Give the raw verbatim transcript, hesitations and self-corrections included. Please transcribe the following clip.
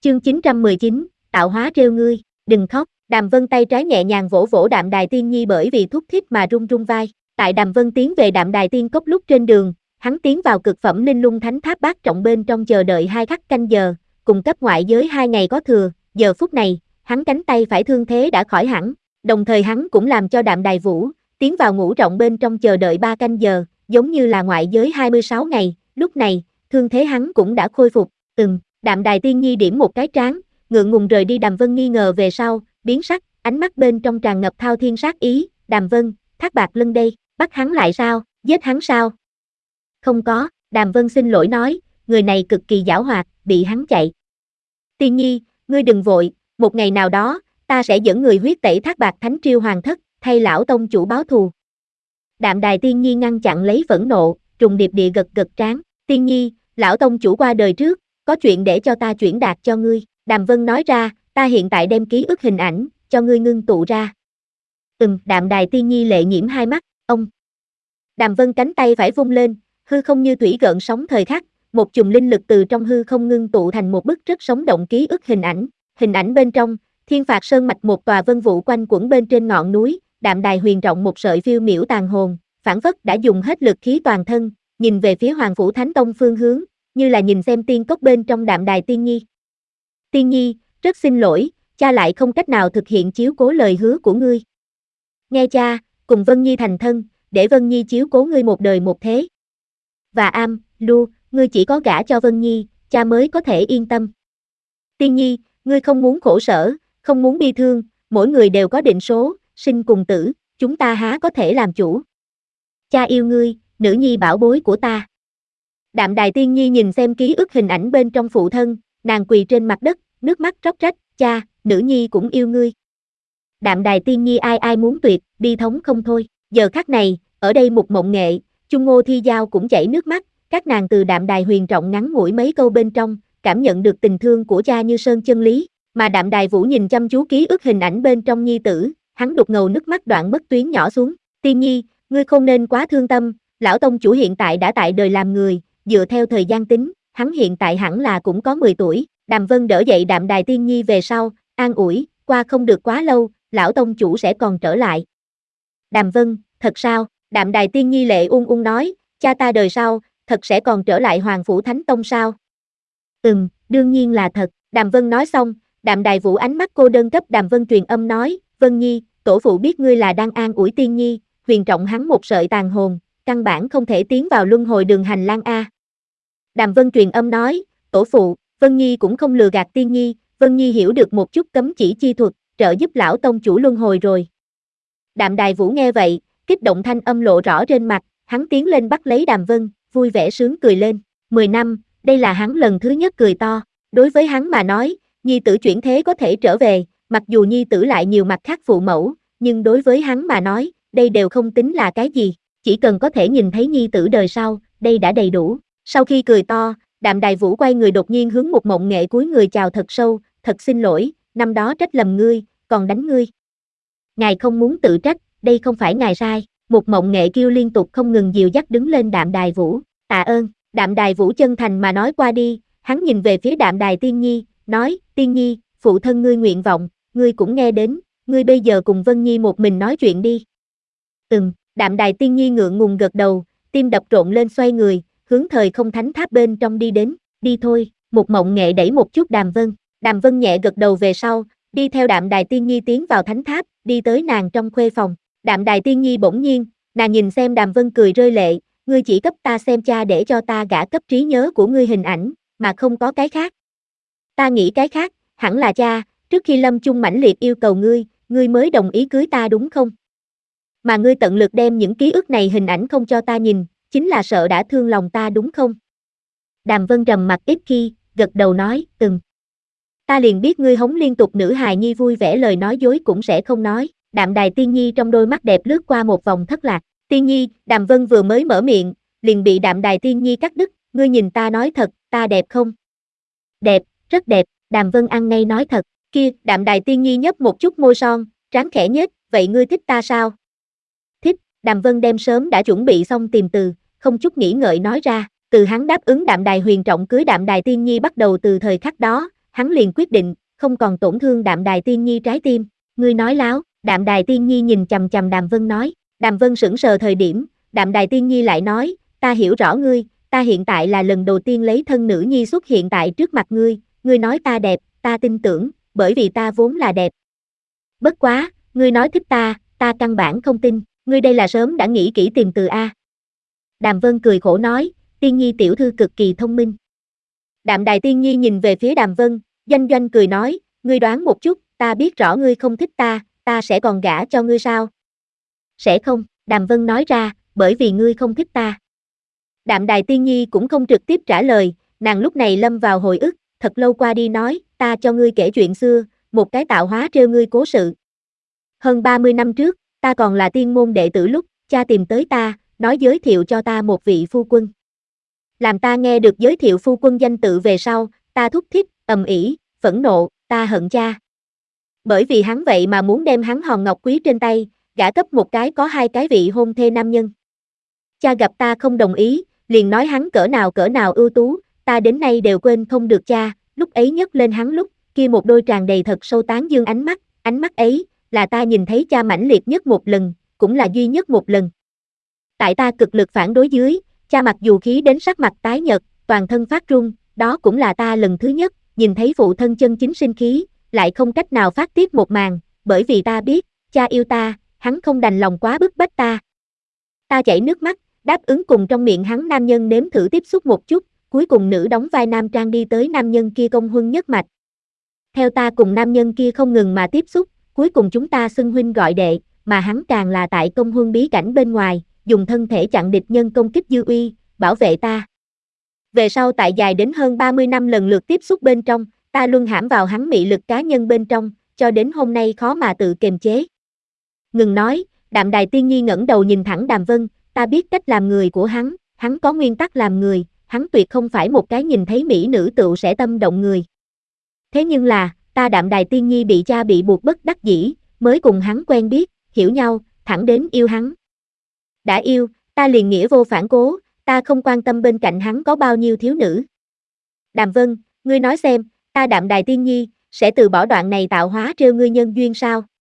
Chương chín trăm mười chín, tạo hóa trêu ngươi, đừng khóc. Đàm Vân tay trái nhẹ nhàng vỗ vỗ Đạm Đài Tiên Nhi bởi vì thúc thiết mà run run vai. Tại Đàm Vân tiến về Đạm Đài Tiên Cốc lúc trên đường, hắn tiến vào cực phẩm Linh Lung Thánh Tháp bát trọng bên trong chờ đợi hai khắc canh giờ, cùng cấp ngoại giới hai ngày có thừa. Giờ phút này, hắn cánh tay phải thương thế đã khỏi hẳn, đồng thời hắn cũng làm cho Đạm Đài Vũ tiến vào ngũ trọng bên trong chờ đợi ba canh giờ, giống như là ngoại giới hai mươi sáu ngày. Lúc này, thương thế hắn cũng đã khôi phục. Ừm, Đạm Đài Tiên Nhi điểm một cái trán, ngượng ngùng rời đi. Đàm Vân nghi ngờ về sau, biến sắc, ánh mắt bên trong tràn ngập thao thiên sát ý. Đàm Vân, Thác Bạt Lân đây, bắt hắn lại sao, giết hắn sao? Không có, Đàm Vân xin lỗi nói, người này cực kỳ giảo hoạt, bị hắn chạy. Tiên Nhi, ngươi đừng vội, một ngày nào đó, ta sẽ dẫn người huyết tẩy Thác Bạt Thánh Triêu Hoàng thất, thay lão tông chủ báo thù. Đạm Đài Tiên Nhi ngăn chặn lấy phẫn nộ, trùng điệp địa gật gật trán. Tiên Nhi, lão tông chủ qua đời trước, có chuyện để cho ta chuyển đạt cho ngươi. Đàm Vân nói ra, ta hiện tại đem ký ức hình ảnh, cho ngươi ngưng tụ ra. Ừm, Đạm Đài Tiên Nhi lệ nhiễm hai mắt, ông. Đàm Vân cánh tay phải vung lên, hư không như thủy gợn sóng thời khắc, một chùm linh lực từ trong hư không ngưng tụ thành một bức rất sống động ký ức hình ảnh. Hình ảnh bên trong, Thiên Phạt Sơn mạch một tòa vân vụ quanh quẩn bên trên ngọn núi, Đạm Đài huyền trọng một sợi phiêu miểu tàn hồn, phảng phất đã dùng hết lực khí toàn thân, nhìn về phía Hoàng Phủ Thánh Tông phương hướng, như là nhìn xem tiên cốc bên trong Đạm Đài Tiên Nhi. Tiên Nhi, rất xin lỗi, cha lại không cách nào thực hiện chiếu cố lời hứa của ngươi. Nghe cha, cùng Vân Nhi thành thân, để Vân Nhi chiếu cố ngươi một đời một thế. Và Am, Lu, ngươi chỉ có gả cho Vân Nhi, cha mới có thể yên tâm. Tiên Nhi, ngươi không muốn khổ sở, không muốn bi thương, mỗi người đều có định số, sinh cùng tử, chúng ta há có thể làm chủ. Cha yêu ngươi, nữ nhi bảo bối của ta. Đạm Đài Tiên Nhi nhìn xem ký ức hình ảnh bên trong phụ thân, nàng quỳ trên mặt đất, nước mắt róc rách, cha, nữ nhi cũng yêu ngươi. Đạm Đài Tiên Nhi ai ai muốn tuyệt, bi thống không thôi. Giờ khắc này, ở đây Mục Mộng Nghệ, Chung Ngô Thi Giao cũng chảy nước mắt, các nàng từ Đạm Đài huyền trọng ngắn ngủi mấy câu bên trong, cảm nhận được tình thương của cha như sơn chân lý, mà Đạm Đài Vũ nhìn chăm chú ký ức hình ảnh bên trong nhi tử, hắn đục ngầu nước mắt đoạn mất tuyến nhỏ xuống. Tiên Nhi, ngươi không nên quá thương tâm, lão tông chủ hiện tại đã tại đời làm người, dựa theo thời gian tính, hắn hiện tại hẳn là cũng có mười tuổi. Đàm Vân đỡ dậy Đạm Đài Tiên Nhi về sau, an ủi, qua không được quá lâu, lão tông chủ sẽ còn trở lại. Đàm Vân, thật sao? Đạm Đài Tiên Nhi lệ ung ung nói, cha ta đời sau, thật sẽ còn trở lại Hoàng Phủ Thánh Tông sao? Ừm, đương nhiên là thật. Đàm Vân nói xong, Đạm Đài Vũ ánh mắt cô đơn cấp Đàm Vân truyền âm nói, Vân Nhi, tổ phụ biết ngươi là đang an ủi Tiên Nhi, huyền trọng hắn một sợi tàn hồn, căn bản không thể tiến vào luân hồi đường hành lang A. Đàm Vân truyền âm nói, tổ phụ, Vân Nhi cũng không lừa gạt Tiên Nhi, Vân Nhi hiểu được một chút cấm chỉ chi thuật, trợ giúp lão tông chủ luân hồi rồi. Đạm Đài Vũ nghe vậy, kích động thanh âm lộ rõ trên mặt, hắn tiến lên bắt lấy Đàm Vân, vui vẻ sướng cười lên. Mười năm, đây là hắn lần thứ nhất cười to. Đối với hắn mà nói, nhi tử chuyển thế có thể trở về, mặc dù nhi tử lại nhiều mặt khác phụ mẫu, nhưng đối với hắn mà nói, đây đều không tính là cái gì, chỉ cần có thể nhìn thấy nhi tử đời sau, đây đã đầy đủ. Sau khi cười to, Đạm Đài Vũ quay người đột nhiên hướng Mục Mộng Nghệ cúi người chào thật sâu, thật xin lỗi, năm đó trách lầm ngươi, còn đánh ngươi. Ngài không muốn tự trách, đây không phải ngài sai. Mục Mộng Nghệ kêu liên tục không ngừng dìu dắt đứng lên Đạm Đài Vũ, tạ ơn. Đạm Đài Vũ chân thành mà nói qua đi, hắn nhìn về phía Đạm Đài Tiên Nhi, nói, Tiên Nhi, phụ thân ngươi nguyện vọng, ngươi cũng nghe đến, ngươi bây giờ cùng Vân Nhi một mình nói chuyện đi. Ừm, Đạm Đài Tiên Nhi ngượng ngùng gật đầu, tim đập rộn lên xoay người, hướng thời không thánh tháp bên trong đi đến, đi thôi. Mục Mộng Nghệ đẩy một chút Đàm Vân, Đàm Vân nhẹ gật đầu về sau, đi theo Đạm Đài Tiên Nhi tiến vào thánh tháp, đi tới nàng trong khuê phòng. Đạm Đài Tiên Nhi bỗng nhiên, nàng nhìn xem Đàm Vân cười rơi lệ, ngươi chỉ cấp ta xem cha để cho ta gả cấp trí nhớ của ngươi hình ảnh, mà không có cái khác. Ta nghĩ cái khác, hẳn là cha, trước khi lâm chung mãnh liệt yêu cầu ngươi, ngươi mới đồng ý cưới ta đúng không? Mà ngươi tận lực đem những ký ức này hình ảnh không cho ta nhìn, chính là sợ đã thương lòng ta đúng không? Đàm Vân trầm mặt ít khi, gật đầu nói, ừm. Ta liền biết ngươi hống liên tục nữ hài nhi vui vẻ lời nói dối cũng sẽ không nói. Đạm Đài Tiên Nhi trong đôi mắt đẹp lướt qua một vòng thất lạc. Tiên Nhi, Đàm Vân vừa mới mở miệng, liền bị Đạm Đài Tiên Nhi cắt đứt, ngươi nhìn ta nói thật, ta đẹp không? Đẹp, rất đẹp. Đàm Vân ăn ngay nói thật. Kia, Đạm Đài Tiên Nhi nhấp một chút môi son, trán khẽ nhếch, vậy ngươi thích ta sao? Thích. Đàm Vân đem sớm đã chuẩn bị xong tìm từ, không chút nghĩ ngợi nói ra. Từ hắn đáp ứng Đạm Đài huyền trọng cưới Đạm Đài Tiên Nhi bắt đầu, từ thời khắc đó, hắn liền quyết định, không còn tổn thương Đạm Đài Tiên Nhi trái tim. Ngươi nói láo, Đạm Đài Tiên Nhi nhìn chằm chằm Đàm Vân nói. Đàm Vân sững sờ thời điểm, Đạm Đài Tiên Nhi lại nói, ta hiểu rõ ngươi, ta hiện tại là lần đầu tiên lấy thân nữ nhi xuất hiện tại trước mặt ngươi, ngươi nói ta đẹp, ta tin tưởng, bởi vì ta vốn là đẹp. Bất quá, ngươi nói thích ta, ta căn bản không tin, ngươi đây là sớm đã nghĩ kỹ tìm từ A. Đàm Vân cười khổ nói, Tiên Nhi tiểu thư cực kỳ thông minh. Đạm Đài Tiên Nhi nhìn về phía Đàm Vân, doanh doanh cười nói, ngươi đoán một chút, ta biết rõ ngươi không thích ta, ta sẽ còn gả cho ngươi sao? Sẽ không, Đàm Vân nói ra, bởi vì ngươi không thích ta. Đạm Đài Tiên Nhi cũng không trực tiếp trả lời, nàng lúc này lâm vào hồi ức, thật lâu qua đi nói, ta cho ngươi kể chuyện xưa, một cái tạo hóa trêu ngươi cố sự. Hơn ba mươi năm trước, ta còn là tiên môn đệ tử lúc, cha tìm tới ta, nói giới thiệu cho ta một vị phu quân. Làm ta nghe được giới thiệu phu quân danh tự về sau, ta thúc thích, ầm ĩ, phẫn nộ, ta hận cha. Bởi vì hắn vậy mà muốn đem hắn hòn ngọc quý trên tay, gả cấp một cái có hai cái vị hôn thê nam nhân. Cha gặp ta không đồng ý, liền nói hắn cỡ nào cỡ nào ưu tú, ta đến nay đều quên không được cha, lúc ấy nhấc lên hắn lúc, kia một đôi tràn đầy thật sâu tán dương ánh mắt, ánh mắt ấy, là ta nhìn thấy cha mãnh liệt nhất một lần, cũng là duy nhất một lần. Tại ta cực lực phản đối dưới, cha mặc dù khí đến sắc mặt tái nhợt, toàn thân phát run, đó cũng là ta lần thứ nhất, nhìn thấy phụ thân chân chính sinh khí, lại không cách nào phát tiết một màn, bởi vì ta biết, cha yêu ta, hắn không đành lòng quá bức bách ta. Ta chảy nước mắt, đáp ứng cùng trong miệng hắn nam nhân nếm thử tiếp xúc một chút, cuối cùng nữ đóng vai nam trang đi tới nam nhân kia công huân nhất mạch. Theo ta cùng nam nhân kia không ngừng mà tiếp xúc, cuối cùng chúng ta xưng huynh gọi đệ, mà hắn càng là tại công huân bí cảnh bên ngoài, dùng thân thể chặn địch nhân công kích dư uy, bảo vệ ta. Về sau tại dài đến hơn ba mươi năm lần lượt tiếp xúc bên trong, ta luân hãm vào hắn mị lực cá nhân bên trong, cho đến hôm nay khó mà tự kiềm chế. Ngừng nói, Đạm Đài Tiên Nhi ngẩng đầu nhìn thẳng Đàm Vân, ta biết cách làm người của hắn, hắn có nguyên tắc làm người, hắn tuyệt không phải một cái nhìn thấy mỹ nữ tựu sẽ tâm động người. Thế nhưng là, ta Đạm Đài Tiên Nhi bị cha bị buộc bất đắc dĩ, mới cùng hắn quen biết, hiểu nhau, thẳng đến yêu hắn. Đã yêu, ta liền nghĩa vô phản cố, ta không quan tâm bên cạnh hắn có bao nhiêu thiếu nữ. Đàm Vân, ngươi nói xem, ta Đạm Đài Tiên Nhi, sẽ từ bỏ đoạn này tạo hóa trêu ngươi nhân duyên sao?